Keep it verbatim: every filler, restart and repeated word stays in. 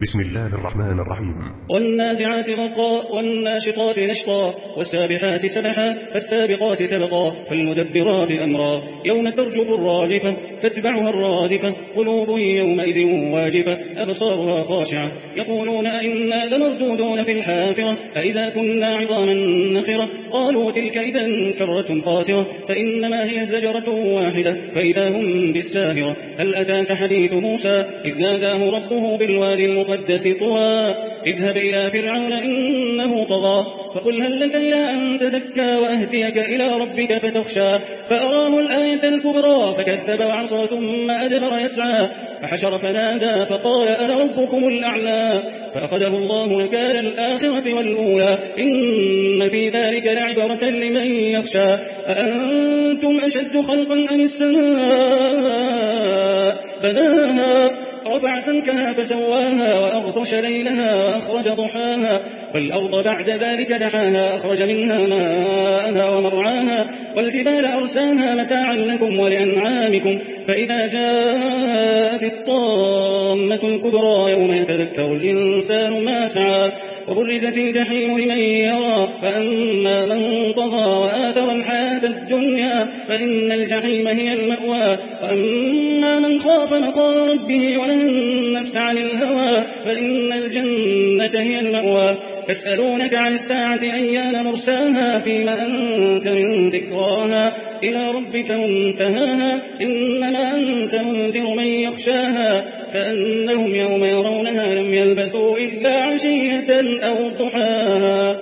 بسم الله الرحمن الرحيم. والنازعات غرقا والناشطات نشطا والسابحات سبحا فالسابقات سبقا فالمدبرات أمرا يوم ترجف الراجفة تتبعها الرادفة قلوب يومئذ واجفة أبصارها خاشعة يقولون أئنا لمردودون في الحافرة أئذا كنا عظاما نخرة قالوا تلك إذا كرة خاسرة فإنما هي زجرة واحدة فإذا هم بالساهرة هل أتاك حديث موسى إذ ناداه ربه بالوادي المقدس طوى اذهب إلى فرعون إنه طغى فقل هل لك إلى أن تزكى وأهديك إلى ربك فتخشى فأراه الآية الكبرى فكذب وعصى ثم أدبر يسعى فحشر فنادى فقال أنا ربكم الأعلى فأخذه الله نكال الآخرة والأولى إن في ذلك لعبرة لمن يخشى أأنتم أشد خلقا أم السماء بناها رفع سمكها فسواها وأغطش ليلها وأخرج ضحاها والأرض بعد ذلك دحاها أخرج منها ماءها ومرعاها والجبال أرساها متاعا لكم ولأنعامكم فإذا جاءت الطامة الكبرى يوم يتذكر الإنسان ما سعى وبرزت الجحيم لمن يرى فأما من طغى وآثر الحياة الدنيا فإن الجحيم هي المأوى وأما من خاف مقام ربه ونهى النفس عن الهوى فإن الجنة هي المأوى يسألونك عن الساعة أيان مرساها فيما أنت من ذكراها إلى ربك منتهاها إنما أنت منذر من يخشاها كأنهم يوم يرونها لم يلبثوا إلا عشية أو ضحاها.